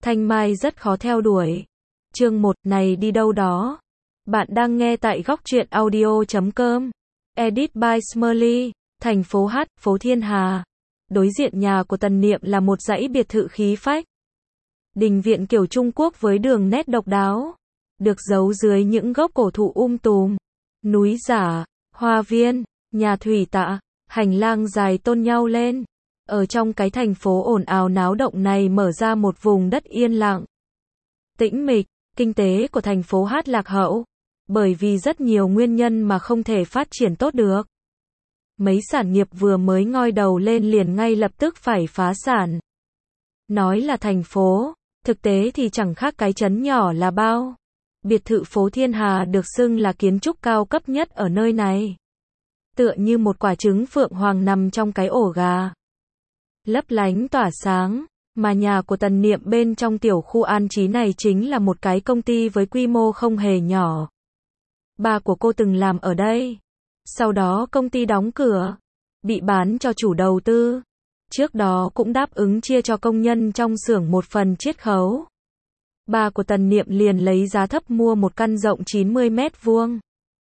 Thanh Mai rất khó theo đuổi. Chương 1 này đi đâu đó. Bạn đang nghe tại góc truyện audio.com. Edit by Smurly. Thành phố H, phố Thiên Hà. Đối diện nhà của Tần Niệm là một dãy biệt thự khí phách. Đình viện kiểu Trung Quốc với đường nét độc đáo. Được giấu dưới những gốc cổ thụ tùm. Núi giả, hoa viên, nhà thủy tạ, hành lang dài tôn nhau lên. Ở trong cái thành phố ồn ào náo động này mở ra một vùng đất yên lặng. Tĩnh mịch, kinh tế của thành phố Hát lạc hậu. Bởi vì rất nhiều nguyên nhân mà không thể phát triển tốt được. Mấy sản nghiệp vừa mới ngoi đầu lên liền ngay lập tức phải phá sản. Nói là thành phố, thực tế thì chẳng khác cái trấn nhỏ là bao. Biệt thự phố Thiên Hà được xưng là kiến trúc cao cấp nhất ở nơi này. Tựa như một quả trứng phượng hoàng nằm trong cái ổ gà. Lấp lánh tỏa sáng, mà nhà của Tần Niệm bên trong tiểu khu an trí này chính là một cái công ty với quy mô không hề nhỏ. Ba của cô từng làm ở đây. Sau đó công ty đóng cửa, bị bán cho chủ đầu tư. Trước đó cũng đáp ứng chia cho công nhân trong xưởng một phần chiết khấu. Ba của Tần Niệm liền lấy giá thấp mua một căn rộng 90 mét vuông.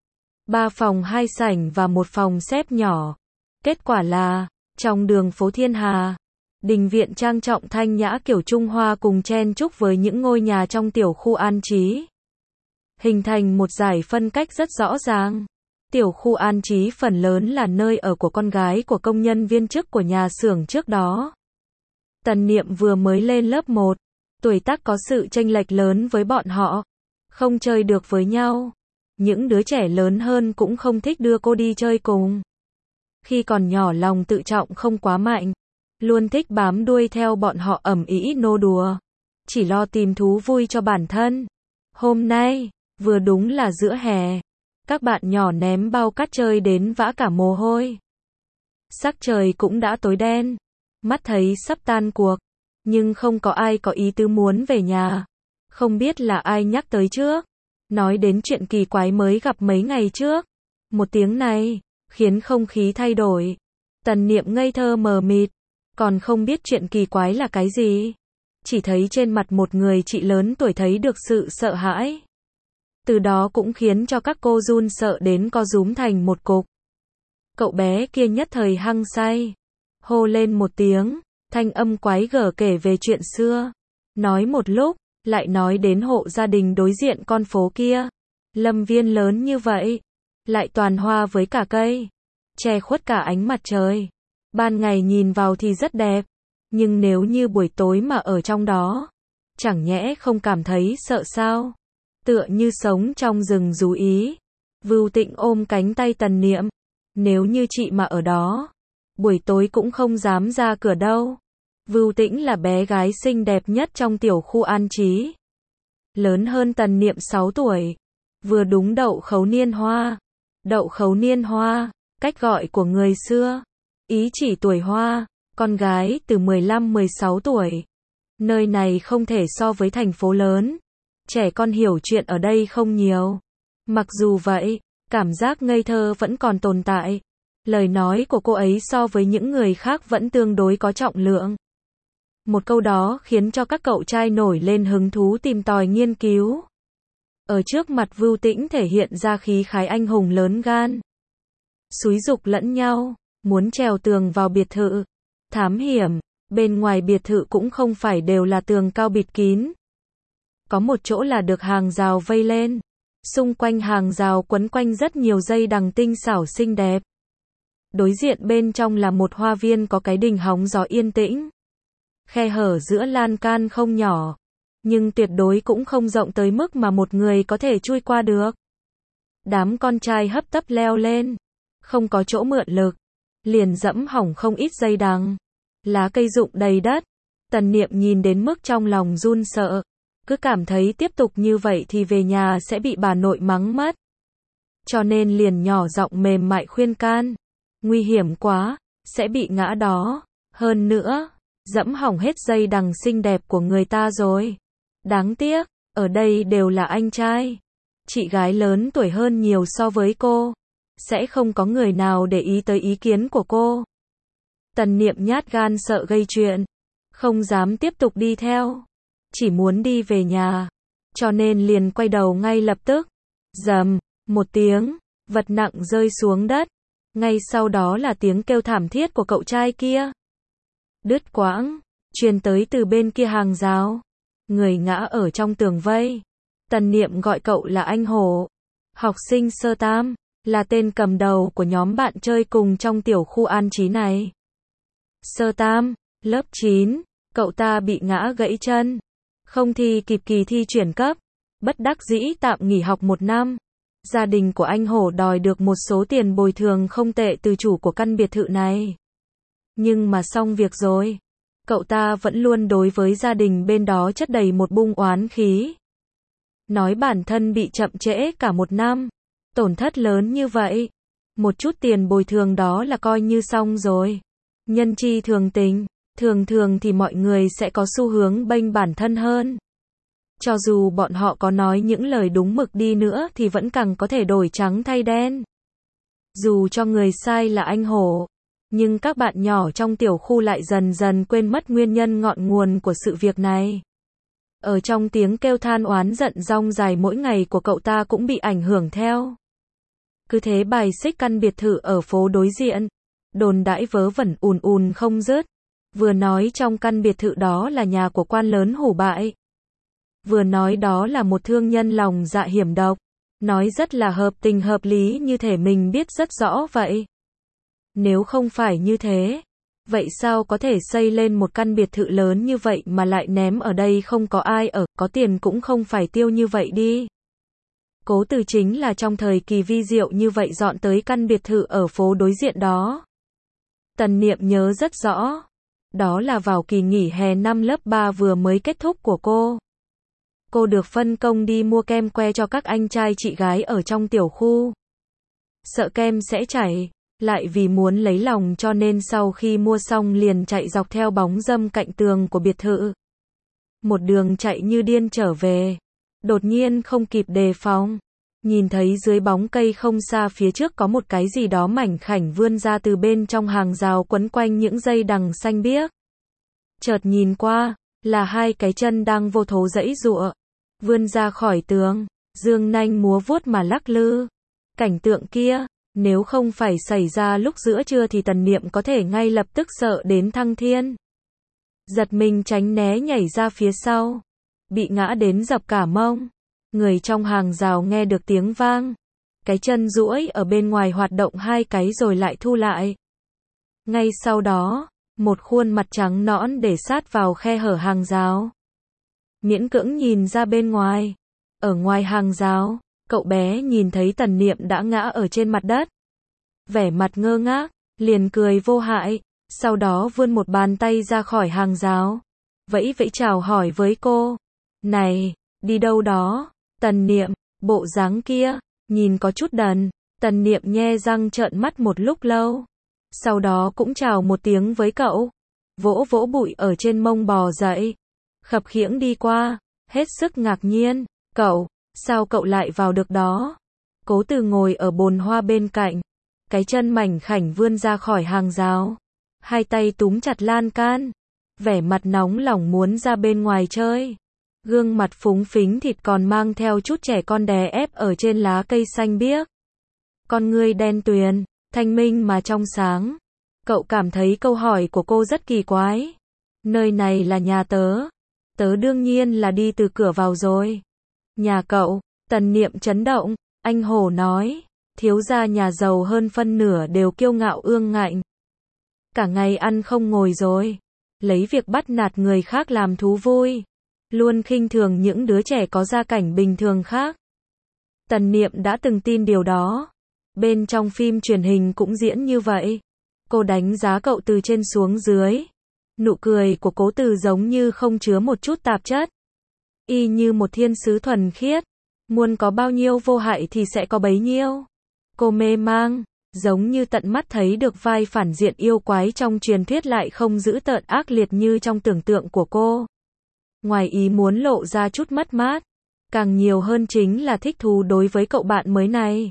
3 phòng 2 sảnh và một phòng xếp nhỏ. Kết quả là, trong đường phố Thiên Hà, đình viện trang trọng thanh nhã kiểu Trung Hoa cùng chen chúc với những ngôi nhà trong tiểu khu an trí. Hình thành một dải phân cách rất rõ ràng. Tiểu khu an trí phần lớn là nơi ở của con gái của công nhân viên chức của nhà xưởng trước đó. Tần Niệm vừa mới lên lớp 1, tuổi tác có sự chênh lệch lớn với bọn họ, không chơi được với nhau. Những đứa trẻ lớn hơn cũng không thích đưa cô đi chơi cùng. Khi còn nhỏ lòng tự trọng không quá mạnh, luôn thích bám đuôi theo bọn họ ầm ĩ nô đùa, chỉ lo tìm thú vui cho bản thân. Hôm nay, vừa đúng là giữa hè, các bạn nhỏ ném bao cát chơi đến vã cả mồ hôi. Sắc trời cũng đã tối đen, mắt thấy sắp tan cuộc, nhưng không có ai có ý tứ muốn về nhà. Không biết là ai nhắc tới trước, nói đến chuyện kỳ quái mới gặp mấy ngày trước. Một tiếng này, khiến không khí thay đổi. Tần Niệm ngây thơ mờ mịt, còn không biết chuyện kỳ quái là cái gì. Chỉ thấy trên mặt một người chị lớn tuổi thấy được sự sợ hãi. Từ đó cũng khiến cho các cô run sợ đến co rúm thành một cục. Cậu bé kia nhất thời hăng say, hô lên một tiếng, thanh âm quái gở kể về chuyện xưa. Nói một lúc, lại nói đến hộ gia đình đối diện con phố kia. Lâm viên lớn như vậy, lại toàn hoa với cả cây, che khuất cả ánh mặt trời. Ban ngày nhìn vào thì rất đẹp, nhưng nếu như buổi tối mà ở trong đó, chẳng nhẽ không cảm thấy sợ sao? Tựa như sống trong rừng rú ý. Vưu Tịnh ôm cánh tay Tần Niệm. Nếu như chị mà ở đó, buổi tối cũng không dám ra cửa đâu. Vưu Tĩnh là bé gái xinh đẹp nhất trong tiểu khu an trí. Lớn hơn Tần Niệm 6 tuổi. Vừa đúng đậu khấu niên hoa. Đậu khấu niên hoa, cách gọi của người xưa. Ý chỉ tuổi hoa, con gái từ 15-16 tuổi. Nơi này không thể so với thành phố lớn. Trẻ con hiểu chuyện ở đây không nhiều. Mặc dù vậy, cảm giác ngây thơ vẫn còn tồn tại. Lời nói của cô ấy so với những người khác vẫn tương đối có trọng lượng. Một câu đó khiến cho các cậu trai nổi lên hứng thú tìm tòi nghiên cứu. Ở trước mặt Vưu Tĩnh thể hiện ra khí khái anh hùng lớn gan. Xúi giục lẫn nhau, muốn trèo tường vào biệt thự. Thám hiểm, bên ngoài biệt thự cũng không phải đều là tường cao bịt kín. Có một chỗ là được hàng rào vây lên. Xung quanh hàng rào quấn quanh rất nhiều dây đằng tinh xảo xinh đẹp. Đối diện bên trong là một hoa viên có cái đình hóng gió yên tĩnh. Khe hở giữa lan can không nhỏ, nhưng tuyệt đối cũng không rộng tới mức mà một người có thể chui qua được. Đám con trai hấp tấp leo lên, không có chỗ mượn lực, liền dẫm hỏng không ít dây đằng. Lá cây rụng đầy đất. Tần Niệm nhìn đến mức trong lòng run sợ, cứ cảm thấy tiếp tục như vậy thì về nhà sẽ bị bà nội mắng mất. Cho nên liền nhỏ giọng mềm mại khuyên can. Nguy hiểm quá, sẽ bị ngã đó. Hơn nữa, dẫm hỏng hết dây đằng xinh đẹp của người ta rồi. Đáng tiếc, ở đây đều là anh trai. Chị gái lớn tuổi hơn nhiều so với cô. Sẽ không có người nào để ý tới ý kiến của cô. Tần Niệm nhát gan sợ gây chuyện, không dám tiếp tục đi theo. chỉ muốn đi về nhà, cho nên liền quay đầu ngay lập tức. Rầm, một tiếng, vật nặng rơi xuống đất, ngay sau đó là tiếng kêu thảm thiết của cậu trai kia. Đứt quãng, truyền tới từ bên kia hàng rào. Người ngã ở trong tường vây. Tần Niệm gọi cậu là anh Hổ. Học sinh sơ tam, là tên cầm đầu của nhóm bạn chơi cùng trong tiểu khu an trí này. Sơ tam, lớp 9, cậu ta bị ngã gãy chân. Không thi kịp kỳ thi chuyển cấp, bất đắc dĩ tạm nghỉ học 1 năm. Gia đình của anh Hổ đòi được một số tiền bồi thường không tệ từ chủ của căn biệt thự này. Nhưng mà xong việc rồi. Cậu ta vẫn luôn đối với gia đình bên đó chất đầy một bung oán khí. Nói bản thân bị chậm trễ cả 1 năm. Tổn thất lớn như vậy. Một chút tiền bồi thường đó là coi như xong rồi. Nhân chi thường tình, thường thường thì mọi người sẽ có xu hướng bênh bản thân hơn. Cho dù bọn họ có nói những lời đúng mực đi nữa thì vẫn càng có thể đổi trắng thay đen. Dù cho người sai là anh Hổ, nhưng các bạn nhỏ trong tiểu khu lại dần dần quên mất nguyên nhân ngọn nguồn của sự việc này. Ở trong tiếng kêu than oán giận rong dài mỗi ngày của cậu ta cũng bị ảnh hưởng theo. Cứ thế bài xích căn biệt thự ở phố đối diện, đồn đãi vớ vẩn ùn ùn không dứt. Vừa nói trong căn biệt thự đó là nhà của quan lớn hủ bại, vừa nói đó là một thương nhân lòng dạ hiểm độc, nói rất là hợp tình hợp lý như thể mình biết rất rõ vậy. Nếu không phải như thế, vậy sao có thể xây lên một căn biệt thự lớn như vậy mà lại ném ở đây không có ai ở, có tiền cũng không phải tiêu như vậy đi. Cố Từ chính là trong thời kỳ vi diệu như vậy dọn tới căn biệt thự ở phố đối diện đó. Tần Niệm nhớ rất rõ. Đó là vào kỳ nghỉ hè năm lớp 3 vừa mới kết thúc của cô. Cô được phân công đi mua kem que cho các anh trai chị gái ở trong tiểu khu. Sợ kem sẽ chảy, lại vì muốn lấy lòng cho nên sau khi mua xong liền chạy dọc theo bóng râm cạnh tường của biệt thự. Một đường chạy như điên trở về. Đột nhiên không kịp đề phòng. Nhìn thấy dưới bóng cây không xa phía trước có một cái gì đó mảnh khảnh vươn ra từ bên trong hàng rào quấn quanh những dây đằng xanh biếc. Chợt nhìn qua, là 2 cái chân đang vô thố giãy giụa, vươn ra khỏi tường, dương nanh múa vuốt mà lắc lư. Cảnh tượng kia, nếu không phải xảy ra lúc giữa trưa thì Tần Niệm có thể ngay lập tức sợ đến thăng thiên. Giật mình tránh né nhảy ra phía sau, bị ngã đến dập cả mông. Người trong hàng rào nghe được tiếng vang, cái chân duỗi ở bên ngoài hoạt động 2 cái rồi lại thu lại. Ngay sau đó, một khuôn mặt trắng nõn để sát vào khe hở hàng rào. Miễn cưỡng nhìn ra bên ngoài. Ở ngoài hàng rào, cậu bé nhìn thấy Tần Niệm đã ngã ở trên mặt đất. Vẻ mặt ngơ ngác, liền cười vô hại, sau đó vươn một bàn tay ra khỏi hàng rào. Vẫy vẫy chào hỏi với cô. Này, đi đâu đó? Tần Niệm, bộ dáng kia, nhìn có chút đần. Tần Niệm nhe răng trợn mắt một lúc lâu. Sau đó cũng chào một tiếng với cậu. Vỗ vỗ bụi ở trên mông bò dậy. Khập khiễng đi qua, hết sức ngạc nhiên. Cậu, sao cậu lại vào được đó? Cố Từ ngồi ở bồn hoa bên cạnh. Cái chân mảnh khảnh vươn ra khỏi hàng rào. 2 tay túm chặt lan can. Vẻ mặt nóng lòng muốn ra bên ngoài chơi. Gương mặt phúng phính thịt còn mang theo chút trẻ con đè ép ở trên lá cây xanh biếc. Con ngươi đen tuyền, thanh minh mà trong sáng. Cậu cảm thấy câu hỏi của cô rất kỳ quái. Nơi này là nhà tớ. Tớ đương nhiên là đi từ cửa vào rồi. Nhà cậu, Tần Niệm chấn động, anh Hổ nói. Thiếu gia nhà giàu hơn phân nửa đều kiêu ngạo ương ngạnh. Cả ngày ăn không ngồi rồi. Lấy việc bắt nạt người khác làm thú vui. Luôn khinh thường những đứa trẻ có gia cảnh bình thường khác. Tần Niệm đã từng tin điều đó. Bên trong phim truyền hình cũng diễn như vậy. Cô đánh giá cậu từ trên xuống dưới. Nụ cười của Cố Từ giống như không chứa một chút tạp chất. Y như một thiên sứ thuần khiết. Muốn có bao nhiêu vô hại thì sẽ có bấy nhiêu. Cô mê mang, giống như tận mắt thấy được vai phản diện yêu quái trong truyền thuyết lại không dữ tợn ác liệt như trong tưởng tượng của cô. Ngoài ý muốn lộ ra chút mất mát, càng nhiều hơn chính là thích thú đối với cậu bạn mới này.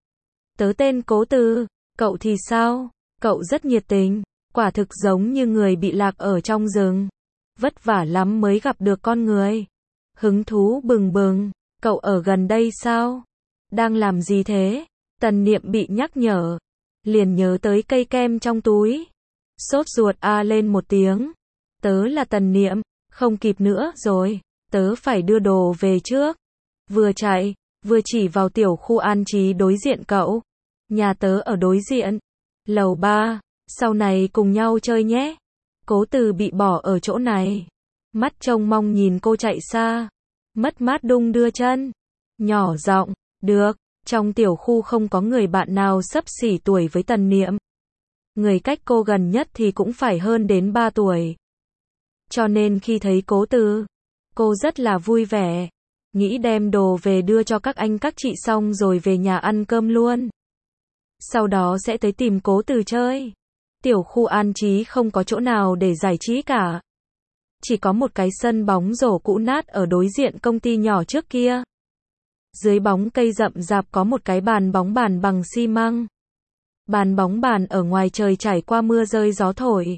Tớ tên Cố Từ, cậu thì sao? Cậu rất nhiệt tình, quả thực giống như người bị lạc ở trong rừng. Vất vả lắm mới gặp được con người. Hứng thú bừng bừng, cậu ở gần đây sao? Đang làm gì thế? Tần Niệm bị nhắc nhở, liền nhớ tới cây kem trong túi. Sốt ruột lên một tiếng. Tớ là Tần Niệm, không kịp nữa rồi, tớ phải đưa đồ về trước. Vừa chạy, vừa chỉ vào tiểu khu an trí đối diện cậu. Nhà tớ ở đối diện, lầu 3, sau này cùng nhau chơi nhé. Cố Từ bị bỏ ở chỗ này. Mắt trông mong nhìn cô chạy xa. Mất mát đung đưa chân. Nhỏ giọng, được, trong tiểu khu không có người bạn nào xấp xỉ tuổi với Tần Niệm. Người cách cô gần nhất thì cũng phải hơn đến 3 tuổi. Cho nên khi thấy Cố Từ, cô rất là vui vẻ. Nghĩ đem đồ về đưa cho các anh các chị xong rồi về nhà ăn cơm luôn. Sau đó sẽ tới tìm Cố Từ chơi. Tiểu khu an trí không có chỗ nào để giải trí cả. Chỉ có một cái sân bóng rổ cũ nát ở đối diện công ty nhỏ trước kia. Dưới bóng cây rậm rạp có một cái bàn bóng bàn bằng xi măng. Bàn bóng bàn ở ngoài trời trải qua mưa rơi gió thổi.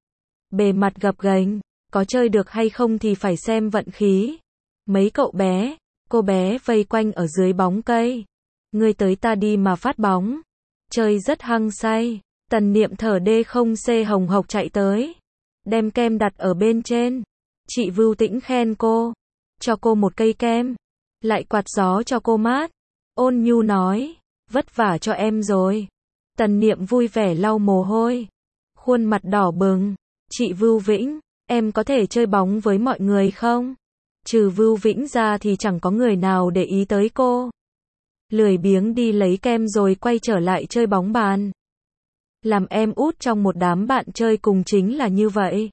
Bề mặt gập ghềnh, có chơi được hay không thì phải xem vận khí. Mấy cậu bé, cô bé vây quanh ở dưới bóng cây. Người tới ta đi mà phát bóng. Chơi rất hăng say. Tần Niệm thở đê không xê hồng hộc chạy tới. Đem kem đặt ở bên trên. Chị Vưu Tĩnh khen cô. Cho cô một cây kem. Lại quạt gió cho cô mát. Ôn nhu nói. Vất vả cho em rồi. Tần Niệm vui vẻ lau mồ hôi. Khuôn mặt đỏ bừng. Chị Vưu Vĩnh, em có thể chơi bóng với mọi người không? Trừ Vưu Vĩnh ra thì chẳng có người nào để ý tới cô. Lười biếng đi lấy kem rồi quay trở lại chơi bóng bàn. Làm em út trong một đám bạn chơi cùng chính là như vậy.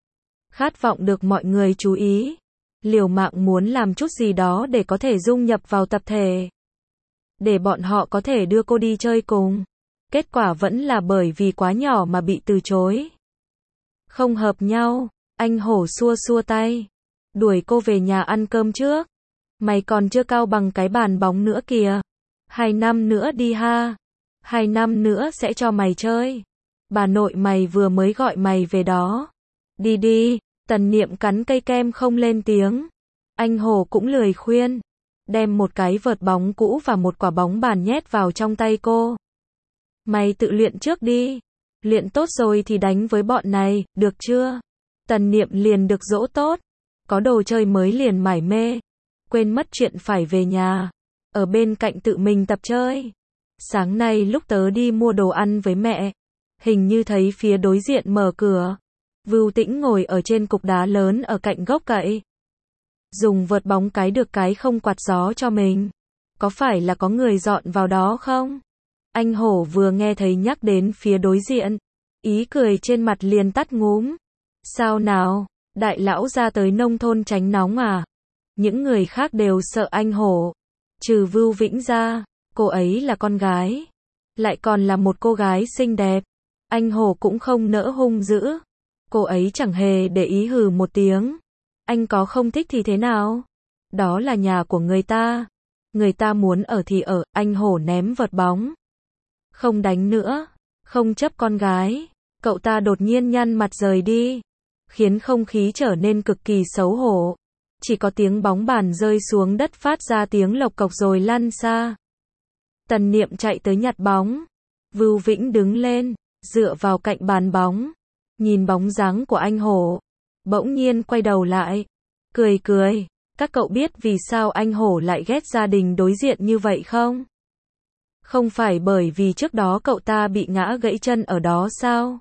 Khát vọng được mọi người chú ý. Liều mạng muốn làm chút gì đó để có thể dung nhập vào tập thể. Để bọn họ có thể đưa cô đi chơi cùng. Kết quả vẫn là bởi vì quá nhỏ mà bị từ chối. Không hợp nhau, anh Hổ xua xua tay. Đuổi cô về nhà ăn cơm trước. Mày còn chưa cao bằng cái bàn bóng nữa kìa. 2 năm nữa đi ha. 2 năm nữa sẽ cho mày chơi. Bà nội mày vừa mới gọi mày về đó. Đi đi, Tần Niệm cắn cây kem không lên tiếng. Anh Hồ cũng lười khuyên. Đem một cái vợt bóng cũ và một quả bóng bàn nhét vào trong tay cô. Mày tự luyện trước đi. Luyện tốt rồi thì đánh với bọn này, được chưa? Tần Niệm liền được dỗ tốt. Có đồ chơi mới liền mải mê. Quên mất chuyện phải về nhà. Ở bên cạnh tự mình tập chơi. Sáng nay lúc tớ đi mua đồ ăn với mẹ. Hình như thấy phía đối diện mở cửa. Vưu Tĩnh ngồi ở trên cục đá lớn ở cạnh gốc cậy. Dùng vợt bóng cái được cái không quạt gió cho mình. Có phải là có người dọn vào đó không? Anh Hổ vừa nghe thấy nhắc đến phía đối diện. Ý cười trên mặt liền tắt ngúm. Sao nào? Đại lão ra tới nông thôn tránh nóng à? Những người khác đều sợ anh Hổ. Trừ Vưu Vĩnh ra, cô ấy là con gái. Lại còn là một cô gái xinh đẹp. Anh Hổ cũng không nỡ hung dữ. Cô ấy chẳng hề để ý hừ một tiếng. Anh có không thích thì thế nào? Đó là nhà của người ta. Người ta muốn ở thì ở, anh Hổ ném vợt bóng. Không đánh nữa. Không chấp con gái. Cậu ta đột nhiên nhăn mặt rời đi. Khiến không khí trở nên cực kỳ xấu hổ. Chỉ có tiếng bóng bàn rơi xuống đất phát ra tiếng lộc cộc rồi lăn xa. Tần Niệm chạy tới nhặt bóng. Vưu Vĩnh đứng lên, dựa vào cạnh bàn bóng. Nhìn bóng dáng của anh Hổ. Bỗng nhiên quay đầu lại. Cười cười. Các cậu biết vì sao anh Hổ lại ghét gia đình đối diện như vậy không? Không phải bởi vì trước đó cậu ta bị ngã gãy chân ở đó sao?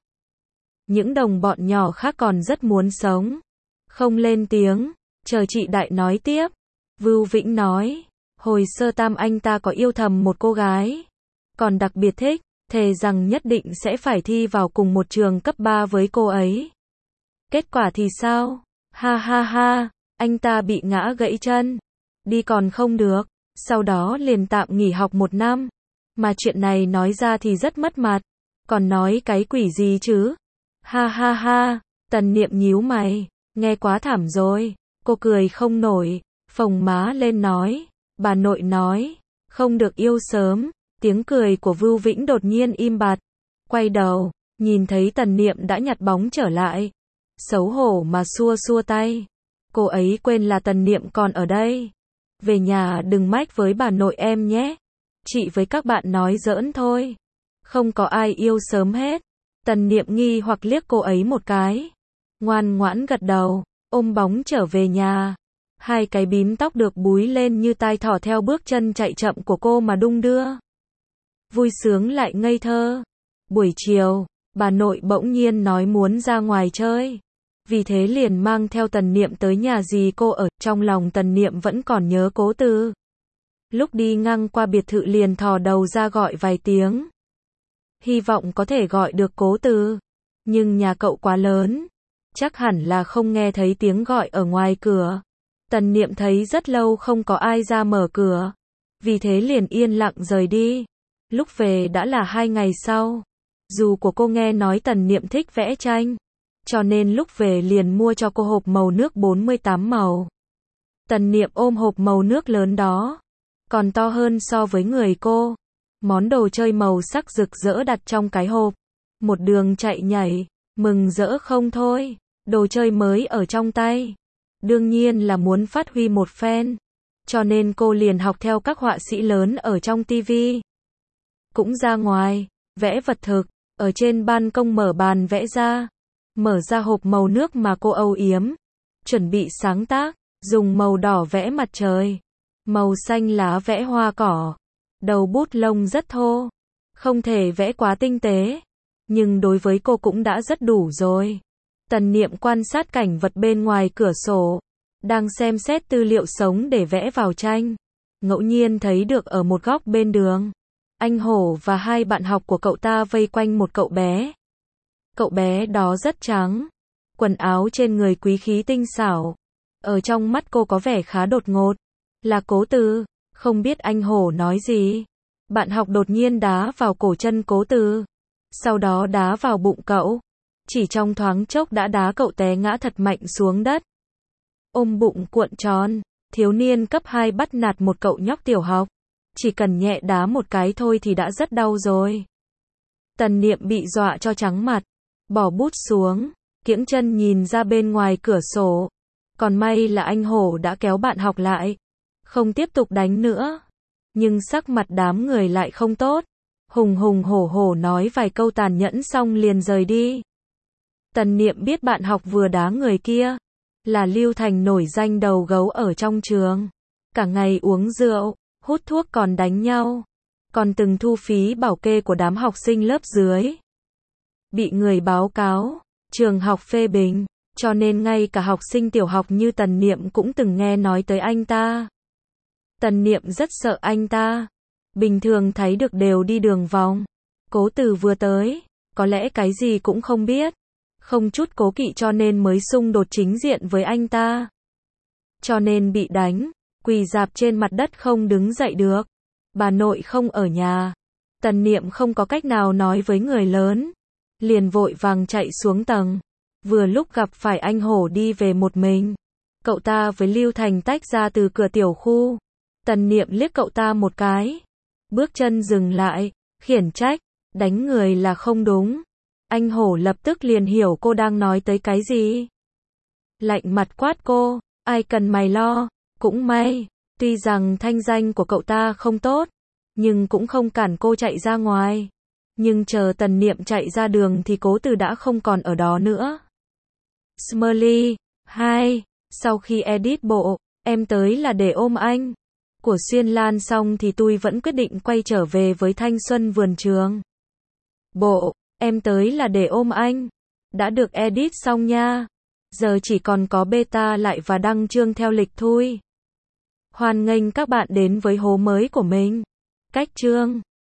Những đồng bọn nhỏ khác còn rất muốn sống. Không lên tiếng. Chờ chị Đại nói tiếp. Vưu Vĩnh nói. Hồi sơ tam anh ta có yêu thầm một cô gái. Còn đặc biệt thích. Thề rằng nhất định sẽ phải thi vào cùng một trường cấp 3 với cô ấy. Kết quả thì sao? Ha ha ha. Anh ta bị ngã gãy chân. Đi còn không được. Sau đó liền tạm nghỉ học 1 năm. Mà chuyện này nói ra thì rất mất mặt. Còn nói cái quỷ gì chứ? Ha ha ha. Tần Niệm nhíu mày. Nghe quá thảm rồi. Cô cười không nổi. Phồng má lên nói. Bà nội nói. Không được yêu sớm. Tiếng cười của Vưu Vĩnh đột nhiên im bặt. Quay đầu. Nhìn thấy Tần Niệm đã nhặt bóng trở lại. Xấu hổ mà xua xua tay. Cô ấy quên là Tần Niệm còn ở đây. Về nhà đừng mách với bà nội em nhé. Chị với các bạn nói giỡn thôi. Không có ai yêu sớm hết. Tần Niệm nghi hoặc liếc cô ấy một cái. Ngoan ngoãn gật đầu, ôm bóng trở về nhà. Hai cái bím tóc được búi lên như tai thỏ theo bước chân chạy chậm của cô mà đung đưa. Vui sướng lại ngây thơ. Buổi chiều, bà nội bỗng nhiên nói muốn ra ngoài chơi. Vì thế liền mang theo Tần Niệm tới nhà dì cô ở. Trong lòng Tần Niệm vẫn còn nhớ Cố Từ. Lúc đi ngang qua biệt thự liền thò đầu ra gọi vài tiếng. Hy vọng có thể gọi được Cố Từ. Nhưng nhà cậu quá lớn. Chắc hẳn là không nghe thấy tiếng gọi ở ngoài cửa. Tần Niệm thấy rất lâu không có ai ra mở cửa. Vì thế liền yên lặng rời đi. Lúc về đã là 2 ngày sau. Dù của cô nghe nói Tần Niệm thích vẽ tranh. Cho nên lúc về liền mua cho cô hộp màu nước 48 màu. Tần Niệm ôm hộp màu nước lớn đó. Còn to hơn so với người cô. Món đồ chơi màu sắc rực rỡ đặt trong cái hộp. Một đường chạy nhảy, mừng rỡ không thôi. Đồ chơi mới ở trong tay. Đương nhiên là muốn phát huy một phen. Cho nên cô liền học theo các họa sĩ lớn ở trong tivi. Cũng ra ngoài, vẽ vật thực, ở trên ban công mở bàn vẽ ra. Mở ra hộp màu nước mà cô âu yếm. Chuẩn bị sáng tác, dùng màu đỏ vẽ mặt trời. Màu xanh lá vẽ hoa cỏ. Đầu bút lông rất thô. Không thể vẽ quá tinh tế. Nhưng đối với cô cũng đã rất đủ rồi. Tần Niệm quan sát cảnh vật bên ngoài cửa sổ. Đang xem xét tư liệu sống để vẽ vào tranh. Ngẫu nhiên thấy được ở một góc bên đường. Anh Hổ và 2 bạn học của cậu ta vây quanh một cậu bé. Cậu bé đó rất trắng. Quần áo trên người quý khí tinh xảo. Ở trong mắt cô có vẻ khá đột ngột. Là Cố Từ. Không biết anh Hổ nói gì. Bạn học đột nhiên đá vào cổ chân Cố Từ. Sau đó đá vào bụng cậu. Chỉ trong thoáng chốc đã đá cậu té ngã thật mạnh xuống đất. Ôm bụng cuộn tròn. Thiếu niên cấp 2 bắt nạt một cậu nhóc tiểu học. Chỉ cần nhẹ đá một cái thôi thì đã rất đau rồi. Tần Niệm bị dọa cho trắng mặt. Bỏ bút xuống. Kiễng chân nhìn ra bên ngoài cửa sổ. Còn may là anh Hổ đã kéo bạn học lại. Không tiếp tục đánh nữa. Nhưng sắc mặt đám người lại không tốt. Hùng hùng hổ hổ nói vài câu tàn nhẫn xong liền rời đi. Tần Niệm biết bạn học vừa đá người kia. Là Lưu Thành nổi danh đầu gấu ở trong trường. Cả ngày uống rượu, hút thuốc còn đánh nhau. Còn từng thu phí bảo kê của đám học sinh lớp dưới. Bị người báo cáo, trường học phê bình. Cho nên ngay cả học sinh tiểu học như Tần Niệm cũng từng nghe nói tới anh ta. Tần Niệm rất sợ anh ta. Bình thường thấy được đều đi đường vòng. Cố Từ vừa tới, có lẽ cái gì cũng không biết. Không chút cố kỵ cho nên mới xung đột chính diện với anh ta. Cho nên bị đánh, quỳ rạp trên mặt đất không đứng dậy được. Bà nội không ở nhà. Tần Niệm không có cách nào nói với người lớn. Liền vội vàng chạy xuống tầng. Vừa lúc gặp phải anh Hổ đi về một mình. Cậu ta với Lưu Thành tách ra từ cửa tiểu khu. Tần Niệm liếc cậu ta một cái. Bước chân dừng lại, khiển trách, đánh người là không đúng. Anh Hổ lập tức liền hiểu cô đang nói tới cái gì. Lạnh mặt quát cô, ai cần mày lo, cũng may. Tuy rằng thanh danh của cậu ta không tốt, nhưng cũng không cản cô chạy ra ngoài. Nhưng chờ Tần Niệm chạy ra đường thì Cố Từ đã không còn ở đó nữa. Smiley 2. Sau khi edit bộ, em tới là để ôm anh. Của Xuyên Lan xong thì tôi vẫn quyết định quay trở về với thanh xuân vườn trường. Bộ, em tới là để ôm anh. Đã được edit xong nha. Giờ chỉ còn có beta lại và đăng chương theo lịch thôi. Hoan nghênh các bạn đến với hố mới của mình. Cách chương